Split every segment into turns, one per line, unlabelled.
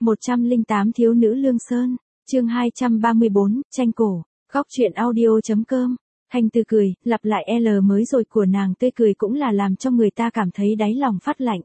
108 Thiếu nữ Lương Sơn, chương 234, tranh cổ, góc truyện audio.com. Thanh Từ cười, lặp lại L mới rồi của nàng tươi cười cũng là làm cho người ta cảm thấy đáy lòng phát lạnh.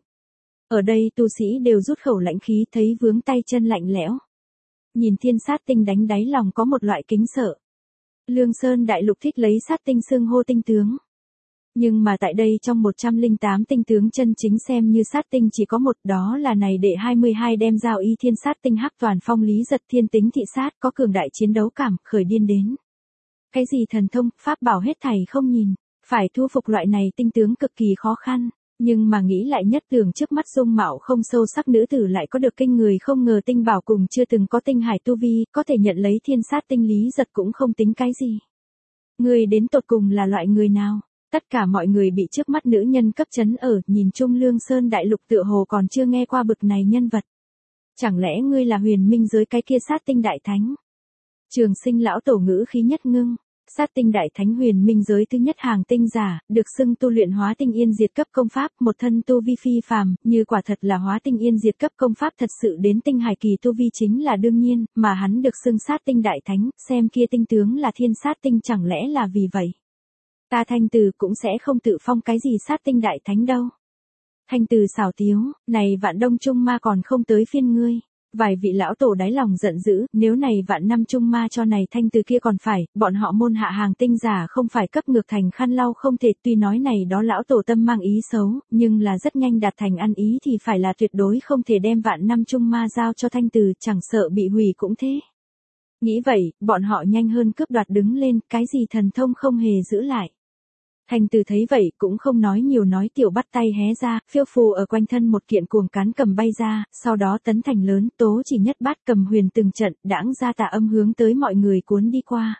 Ở đây tu sĩ đều rút khẩu lãnh khí, thấy vướng tay chân lạnh lẽo. Nhìn Thiên Sát Tinh đánh đáy lòng có một loại kính sợ. Lương Sơn đại lục thích lấy sát tinh xưng hô tinh tướng. Nhưng mà tại đây trong 108 tinh tướng chân chính xem như sát tinh chỉ có một, đó là này đệ 22 đem giao y thiên sát tinh hắc toàn phong lý giật thiên tính thị sát, có cường đại chiến đấu cảm, khởi điên đến. Cái gì thần thông, pháp bảo hết thảy không nhìn, phải thu phục loại này tinh tướng cực kỳ khó khăn, nhưng mà nghĩ lại nhất tưởng trước mắt dung mạo không sâu sắc nữ tử lại có được kinh người không ngờ tinh bảo cùng chưa từng có tinh hải tu vi, có thể nhận lấy thiên sát tinh lý giật cũng không tính cái gì. Người đến tột cùng là loại người nào? Tất cả mọi người bị trước mắt nữ nhân cấp chấn ở, nhìn chung Lương Sơn đại lục tựa hồ còn chưa nghe qua bực này nhân vật. Chẳng lẽ ngươi là huyền minh giới cái kia sát tinh đại thánh? Trường Sinh lão tổ ngữ khí nhất ngưng, sát tinh đại thánh huyền minh giới thứ nhất hàng tinh giả, được xưng tu luyện hóa tinh yên diệt cấp công pháp, một thân tu vi phi phàm, như quả thật là hóa tinh yên diệt cấp công pháp thật sự đến tinh hải kỳ tu vi chính là đương nhiên, mà hắn được xưng sát tinh đại thánh, xem kia tinh tướng là thiên sát tinh chẳng lẽ là vì vậy. Ta Thanh Từ cũng sẽ không tự phong cái gì sát tinh đại thánh đâu. Thanh Từ xảo tiếu, này vạn đông trung ma còn không tới phiên ngươi. Vài vị lão tổ đáy lòng giận dữ, nếu này vạn năm trung ma cho này Thanh Từ kia còn phải, bọn họ môn hạ hàng tinh giả không phải cấp ngược thành khăn lau không thể, tuy nói này đó lão tổ tâm mang ý xấu, nhưng là rất nhanh đạt thành ăn ý thì phải là tuyệt đối không thể đem vạn năm trung ma giao cho Thanh Từ, chẳng sợ bị hủy cũng thế. Nghĩ vậy, bọn họ nhanh hơn cướp đoạt đứng lên, cái gì thần thông không hề giữ lại. Thanh Từ thấy vậy cũng không nói nhiều nói tiểu bắt tay hé ra, phiêu phù ở quanh thân một kiện cuồng cán cầm bay ra, sau đó tấn thành lớn, tố chỉ nhất bát cầm huyền từng trận, đãng ra tà âm hướng tới mọi người cuốn đi qua.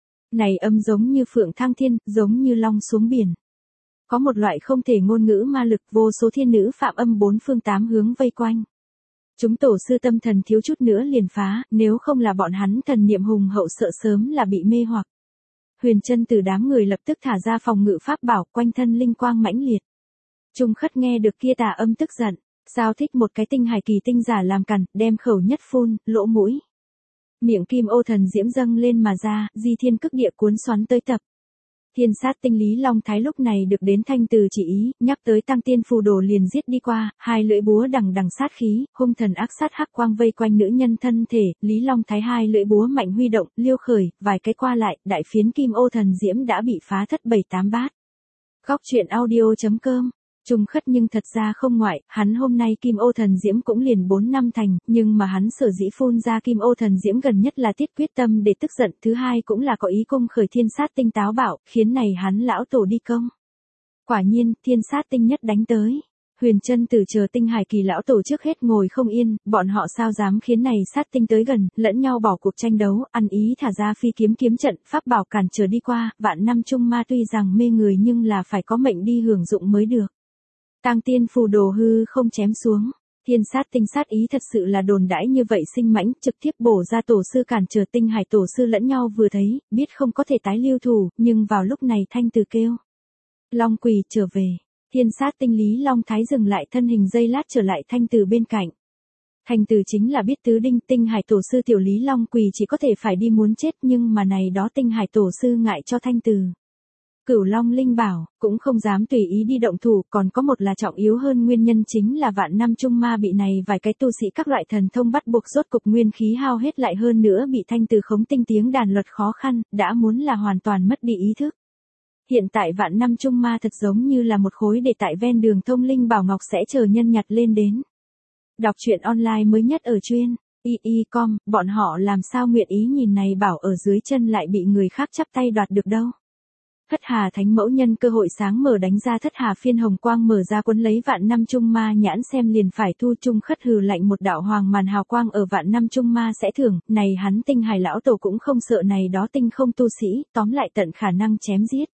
Này âm giống như phượng thăng thiên, giống như long xuống biển. Có một loại không thể ngôn ngữ ma lực, vô số thiên nữ phạm âm bốn phương tám hướng vây quanh. Chúng tổ sư tâm thần thiếu chút nữa liền phá, nếu không là bọn hắn thần niệm hùng hậu sợ sớm là bị mê hoặc. Huyền Chân từ đám người lập tức thả ra phòng ngự pháp bảo, quanh thân linh quang mãnh liệt. Trung Khất nghe được kia tà âm tức giận, giao thích một cái tinh hải kỳ tinh giả làm cản, đem khẩu nhất phun, lỗ mũi. Miệng kim ô thần diễm dâng lên mà ra, di thiên cức địa cuốn xoắn tới tập. Thiên sát tinh Lý Long Thái lúc này được đến Thanh Từ chỉ ý, nhắc tới tăng tiên phù đồ liền giết đi qua, hai lưỡi búa đằng đằng sát khí, hung thần ác sát hắc quang vây quanh nữ nhân thân thể, Lý Long Thái hai lưỡi búa mạnh huy động, liêu khởi, vài cái qua lại, đại phiến kim ô thần diễm đã bị phá thất 7-8 bát. Góc truyện audio.com. Trung Khất nhưng thật ra không ngoại, hắn hôm nay kim ô thần diễm cũng liền 4 năm thành, nhưng mà hắn sở dĩ phun ra kim ô thần diễm gần nhất là tiết quyết tâm để tức giận, thứ hai cũng là có ý cung khởi thiên sát tinh táo bạo, khiến này hắn lão tổ đi công. Quả nhiên, thiên sát tinh nhất đánh tới. Huyền Chân từ chờ tinh hải kỳ lão tổ trước hết ngồi không yên, bọn họ sao dám khiến này sát tinh tới gần, lẫn nhau bỏ cuộc tranh đấu, ăn ý thả ra phi kiếm trận, pháp bảo cản trở đi qua, vạn năm trung ma tuy rằng mê người nhưng là phải có mệnh đi hưởng dụng mới được. Tang tiên phù đồ hư không chém xuống, thiên sát tinh sát ý thật sự là đồn đãi như vậy sinh mãnh, trực tiếp bổ ra tổ sư cản trở tinh hải tổ sư lẫn nhau vừa thấy, biết không có thể tái lưu thủ, nhưng vào lúc này Thanh Từ kêu. Long quỳ trở về, thiên sát tinh Lý Long Thái dừng lại thân hình giây lát trở lại Thanh Từ bên cạnh. Thanh Từ chính là biết tứ đinh tinh hải tổ sư tiểu Lý Long quỳ chỉ có thể phải đi muốn chết nhưng mà này đó tinh hải tổ sư ngại cho Thanh Từ. Cửu Long Linh bảo, cũng không dám tùy ý đi động thủ, còn có một là trọng yếu hơn nguyên nhân chính là vạn năm trung ma bị này vài cái tu sĩ các loại thần thông bắt buộc rốt cục nguyên khí hao hết lại hơn nữa bị Thanh Từ khống tinh tiếng đàn luật khó khăn, đã muốn là hoàn toàn mất đi ý thức. Hiện tại vạn năm trung ma thật giống như là một khối để tại ven đường thông linh bảo ngọc sẽ chờ nhân nhặt lên đến. Đọc truyện online mới nhất ở chuyên com, bọn họ làm sao nguyện ý nhìn này bảo ở dưới chân lại bị người khác chắp tay đoạt được đâu. Thất Hà Thánh Mẫu nhân cơ hội sáng mở đánh ra Thất Hà phiên hồng quang mở ra cuốn lấy vạn năm trung ma nhãn xem liền phải thu. Trung Khất hừ lạnh một đạo hoàng màn hào quang ở vạn năm trung ma sẽ thưởng, này hắn tinh hải lão tổ cũng không sợ này đó tinh không tu sĩ, tóm lại tận khả năng chém giết.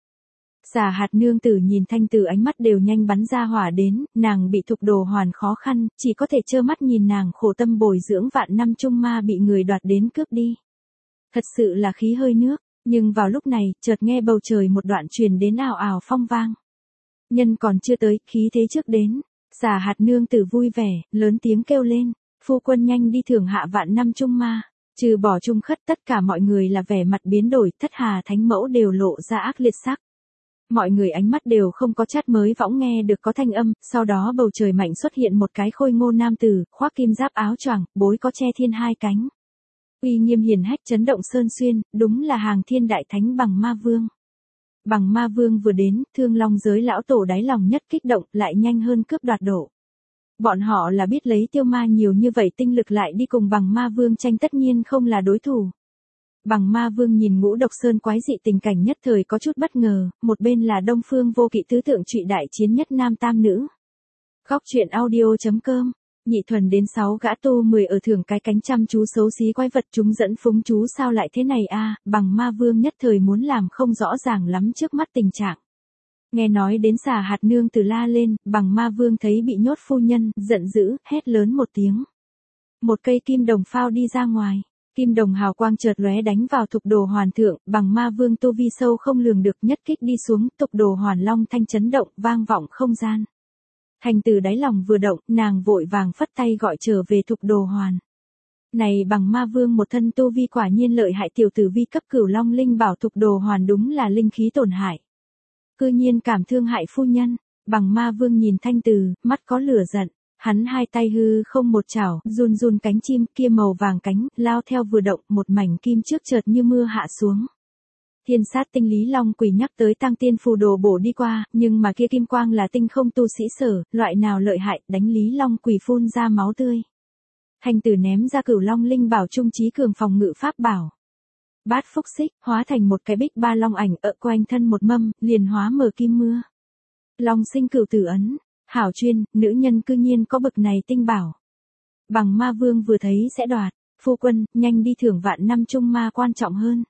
Xà Hạt nương tử nhìn Thanh Từ ánh mắt đều nhanh bắn ra hỏa đến, nàng bị thục đồ hoàn khó khăn, chỉ có thể trơ mắt nhìn nàng khổ tâm bồi dưỡng vạn năm trung ma bị người đoạt đến cướp đi. Thật sự là khí hơi nước. Nhưng vào lúc này, chợt nghe bầu trời một đoạn truyền đến ào ào phong vang. Nhân còn chưa tới, khí thế trước đến. Xà Hạt nương tử vui vẻ, lớn tiếng kêu lên. Phu quân nhanh đi thưởng hạ vạn năm chung ma. Trừ bỏ Trung Khất, tất cả mọi người là vẻ mặt biến đổi, Thất Hà Thánh Mẫu đều lộ ra ác liệt sắc. Mọi người ánh mắt đều không có chát mới võng nghe được có thanh âm, sau đó bầu trời mạnh xuất hiện một cái khôi ngô nam tử, khoác kim giáp áo choàng, bối có che thiên hai cánh. Uy nghiêm hiển hách chấn động sơn xuyên, đúng là hàng thiên đại thánh Bằng Ma Vương. Bằng Ma Vương vừa đến, Thương Long giới lão tổ đáy lòng nhất kích động, lại nhanh hơn cướp đoạt độ. Bọn họ là biết lấy tiêu ma nhiều như vậy tinh lực lại đi cùng Bằng Ma Vương tranh tất nhiên không là đối thủ. Bằng Ma Vương nhìn Ngũ Độc Sơn quái dị tình cảnh nhất thời có chút bất ngờ, một bên là Đông Phương Vô Kỵ tứ tượng trụy đại chiến nhất nam tam nữ. Góc truyện audio.com, nhị thuần đến 6 gã tu 10 ở thưởng cái cánh chăm chú xấu xí quái vật chúng dẫn phúng chú sao lại thế này a? Bằng Ma Vương nhất thời muốn làm không rõ ràng lắm trước mắt tình trạng. Nghe nói đến Xà Hạt Nương Tử la lên, Bằng Ma Vương thấy bị nhốt phu nhân, giận dữ, hét lớn một tiếng. Một cây kim đồng phao đi ra ngoài. Kim đồng hào quang chợt lóe đánh vào Thục Đồ Hoàn thượng, Bằng Ma Vương tu vi sâu không lường được nhất kích đi xuống, Thục Đồ Hoàn long thanh chấn động, vang vọng không gian. Thành từ đáy lòng vừa động, nàng vội vàng phất tay gọi trở về Thục Đồ Hoàn. Này Bằng Ma Vương một thân tu vi quả nhiên lợi hại, tiểu tử vi cấp cửu long linh bảo Thục Đồ Hoàn đúng là linh khí tổn hại. Cư nhiên cảm thương hại phu nhân. Bằng Ma Vương nhìn Thanh Từ, mắt có lửa giận. Hắn hai tay hư không một chảo, run run cánh chim kia màu vàng cánh, lao theo vừa động, một mảnh kim trước chợt như mưa hạ xuống. Thiên sát tinh Lý Long Quỷ nhắc tới tăng tiên phù đồ bổ đi qua, nhưng mà kia kim quang là tinh không tu sĩ sở, loại nào lợi hại, đánh Lý Long Quỷ phun ra máu tươi. Thanh Tử ném ra cửu long linh bảo trung trí cường phòng ngự pháp bảo. Bát phúc xích, hóa thành một cái bích ba long ảnh ở quanh thân một mâm, liền hóa mở kim mưa. Long sinh cửu tử ấn. Hảo chuyên, nữ nhân cư nhiên có bực này tinh bảo. Bằng Ma Vương vừa thấy sẽ đoạt, phu quân, nhanh đi thưởng vạn năm chung ma quan trọng hơn.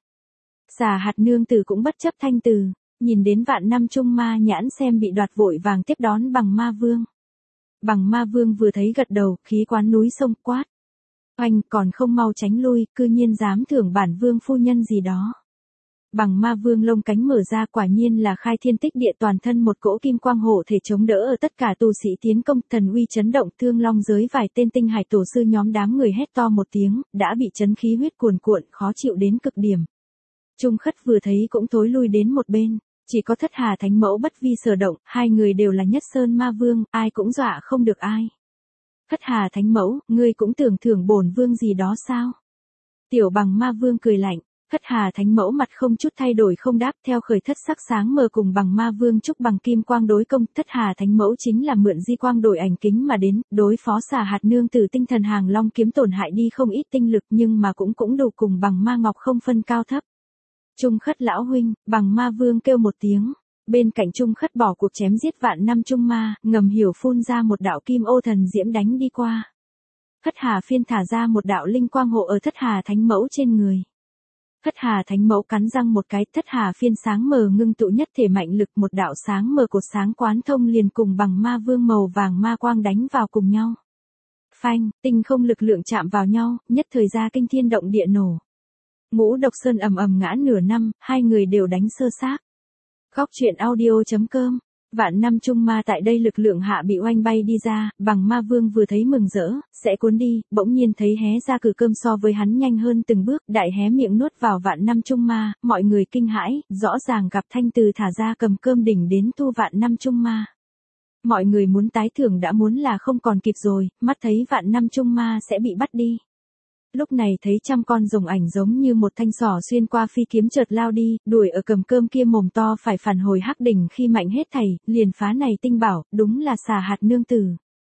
Xà Hạt Nương Tử cũng bất chấp Thanh Từ, nhìn đến vạn năm chung ma nhãn xem bị đoạt vội vàng tiếp đón Bằng Ma Vương. Bằng Ma Vương vừa thấy gật đầu, khí quán núi sông quát. Oanh còn không mau tránh lui, cư nhiên dám thưởng bản vương phu nhân gì đó. Bằng Ma Vương lông cánh mở ra quả nhiên là khai thiên tích địa toàn thân một cỗ kim quang hộ thể chống đỡ ở tất cả tu sĩ tiến công, thần uy chấn động Thương Long giới vài tên tinh hải tổ sư nhóm đám người hét to một tiếng, đã bị chấn khí huyết cuồn cuộn khó chịu đến cực điểm. Trung Khất vừa thấy cũng thối lui đến một bên, chỉ có Thất Hà Thánh Mẫu bất vi sở động, hai người đều là Nhất Sơn Ma Vương, ai cũng dọa không được ai. Thất Hà Thánh Mẫu, ngươi cũng tưởng thưởng bổn vương gì đó sao? Tiểu Bằng Ma Vương cười lạnh. Thất Hà Thánh Mẫu mặt không chút thay đổi không đáp, theo khởi thất sắc sáng mờ cùng Bằng Ma Vương chúc bằng kim quang đối công. Thất Hà Thánh Mẫu chính là mượn di quang đổi ảnh kính mà đến, đối phó Xà Hạt Nương Tử tinh thần hàng long kiếm tổn hại đi không ít tinh lực nhưng mà cũng đủ cùng Bằng Ma Ngọc không phân cao thấp. Trung Khất lão huynh, Bằng Ma Vương kêu một tiếng. Bên cạnh Trung Khất bỏ cuộc chém giết vạn năm chung ma, ngầm hiểu phun ra một đạo kim ô thần diễm đánh đi qua. Thất Hà phiên thả ra một đạo linh quang hộ ở Thất Hà Thánh Mẫu trên người. Thất Hà Thánh Mẫu cắn răng một cái, Thất Hà phiên sáng mờ ngưng tụ nhất thể mạnh lực, một đạo sáng mờ cột sáng quán thông liền cùng Bằng Ma Vương màu vàng ma quang đánh vào cùng nhau. Phanh, tinh không lực lượng chạm vào nhau, nhất thời ra kinh thiên động địa nổ. Ngũ Độc Sơn ầm ầm ngã nửa năm, hai người đều đánh sơ xác. Góc truyện audio.com, vạn năm chung ma tại đây lực lượng hạ bị oanh bay đi ra, Bằng Ma Vương vừa thấy mừng rỡ, sẽ cuốn đi, bỗng nhiên thấy hé ra cử cơm so với hắn nhanh hơn từng bước, đại hé miệng nuốt vào vạn năm chung ma, mọi người kinh hãi, rõ ràng gặp Thanh Từ thả ra cầm cơm đỉnh đến thu vạn năm chung ma. Mọi người muốn tái thưởng đã muốn là không còn kịp rồi, mắt thấy vạn năm chung ma sẽ bị bắt đi. Lúc này thấy trăm con rồng ảnh giống như một thanh sỏ xuyên qua phi kiếm chợt lao đi, đuổi ở cầm cơm kia mồm to phải phản hồi hắc đỉnh khi mạnh hết thảy, liền phá này tinh bảo, đúng là Xà Hạt Nương Tử.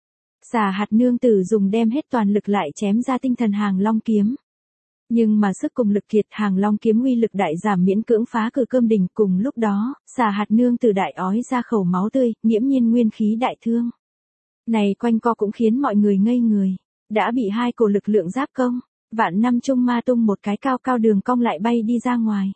Xà Hạt Nương Tử dùng đem hết toàn lực lại chém ra tinh thần hàng long kiếm. Nhưng mà sức cùng lực kiệt, hàng long kiếm uy lực đại giảm miễn cưỡng phá cửa cơm đỉnh, cùng lúc đó, Xà Hạt Nương Tử đại ói ra khẩu máu tươi, nghiễm nhiên nguyên khí đại thương. Này quanh co cũng khiến mọi người ngây người, đã bị hai cổ lực lượng giáp công. Vạn năm chung ma tung một cái cao cao đường cong lại bay đi ra ngoài.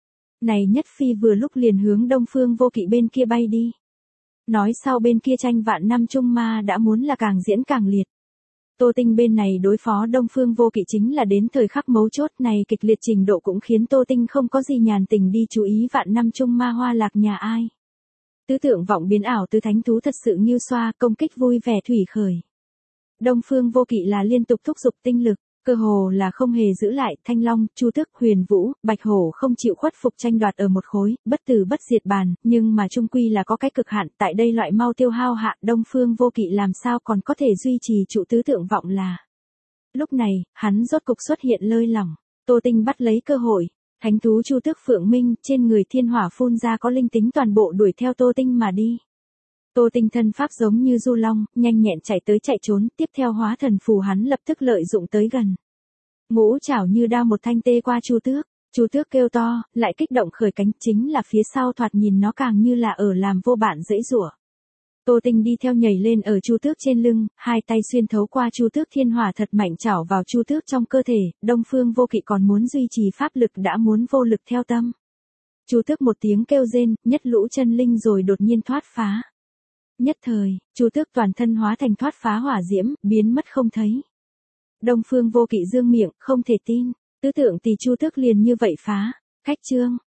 Này Nhất Phi vừa lúc liền hướng Đông Phương Vô Kỵ bên kia bay đi. Nói sau bên kia tranh vạn năm chung ma đã muốn là càng diễn càng liệt. Tô Tinh bên này đối phó Đông Phương Vô Kỵ chính là đến thời khắc mấu chốt này, kịch liệt trình độ cũng khiến Tô Tinh không có gì nhàn tình đi chú ý vạn năm chung ma hoa lạc nhà ai. Tứ tượng vọng biến ảo tứ thánh thú thật sự nghiêu xoa, công kích vui vẻ thủy khởi. Đông Phương Vô Kỵ là liên tục thúc giục tinh lực, cơ hồ là không hề giữ lại. Thanh Long, Chu Tước, Huyền Vũ, Bạch Hổ không chịu khuất phục tranh đoạt ở một khối, bất tử bất diệt bàn, nhưng mà chung quy là có cái cực hạn, tại đây loại mau tiêu hao hạ, Đông Phương Vô Kỵ làm sao còn có thể duy trì trụ tứ tượng vọng là. Lúc này, hắn rốt cục xuất hiện lơi lỏng. Tô Tinh bắt lấy cơ hội, thánh thú Chu Tước Phượng Minh, trên người thiên hỏa phun ra có linh tính, toàn bộ đuổi theo Tô Tinh mà đi. Tô Tinh thân pháp giống như du long, nhanh nhẹn chạy tới chạy trốn, tiếp theo hóa thần phù hắn lập tức lợi dụng tới gần. Ngũ chảo như đao một thanh tê qua Chu Tước. Chu Tước kêu to, lại kích động khởi cánh, chính là phía sau thoạt nhìn nó càng như là ở làm vô bạn dãy giụa. Tô Tinh đi theo nhảy lên ở Chu Tước trên lưng, hai tay xuyên thấu qua Chu Tước, thiên hỏa thật mạnh chảo vào Chu Tước trong cơ thể. Đông Phương Vô Kỵ còn muốn duy trì pháp lực đã muốn vô lực theo tâm. Chu Tước một tiếng kêu rên, nhất lũ chân linh rồi đột nhiên thoát phá. Nhất thời, Chu Tước toàn thân hóa thành thoát phá hỏa diễm, biến mất không thấy. Đông Phương Vô Kỵ dương miệng, không thể tin, tứ tượng tỷ Chu Tước liền như vậy phá. Khách trương,